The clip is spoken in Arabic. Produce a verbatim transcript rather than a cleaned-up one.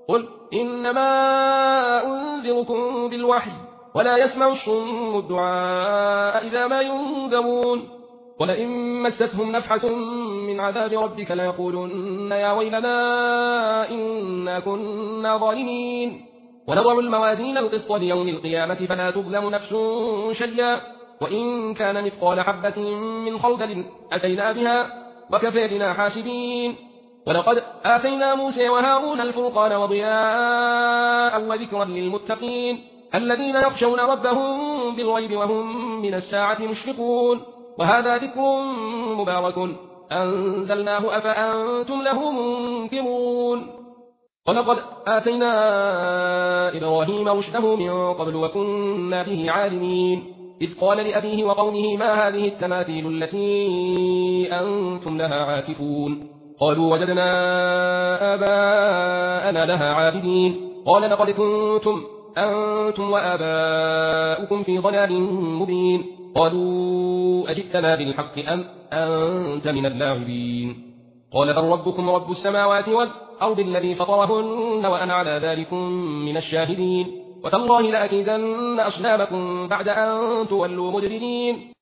قل إنما أنذركم بالوحي ولا يسمع الصم الدعاء إذا ما ينذرون ولئن مستهم نفحة من عذاب ربك ليقولن يا ويلنا إنا كنا ظالمين ونضع الموازين القسط ليوم القيامة فلا تظلم نفس شيئا وإن كان مثقال حبة من خردل أتينا بها وكفى بنا حاسبين ولقد آتينا موسى وهارون الفرقان وضياء وذكرا للمتقين الذين يخشون ربهم بالغيب وهم من الساعة مشفقون وهذا ذكر مبارك أنزلناه أفأنتم له منكرون ولقد آتينا إبراهيم رشده من قبل وكنا به عالمين إذ قال لأبيه وقومه ما هذه التماثيل التي أنتم لها عاكفون قالوا وجدنا آباءنا لها عابدين قال لقد كنتم أنتم وآباؤكم في ضلال مبين قالوا أجئتنا بالحق أم أنت من اللاعبين قال بل ربكم رب السماوات والأرض الذي فطرهن وأنا على ذلك من الشاهدين وتالله لأكيدن أصنامكم بعد أن تولوا مدبرين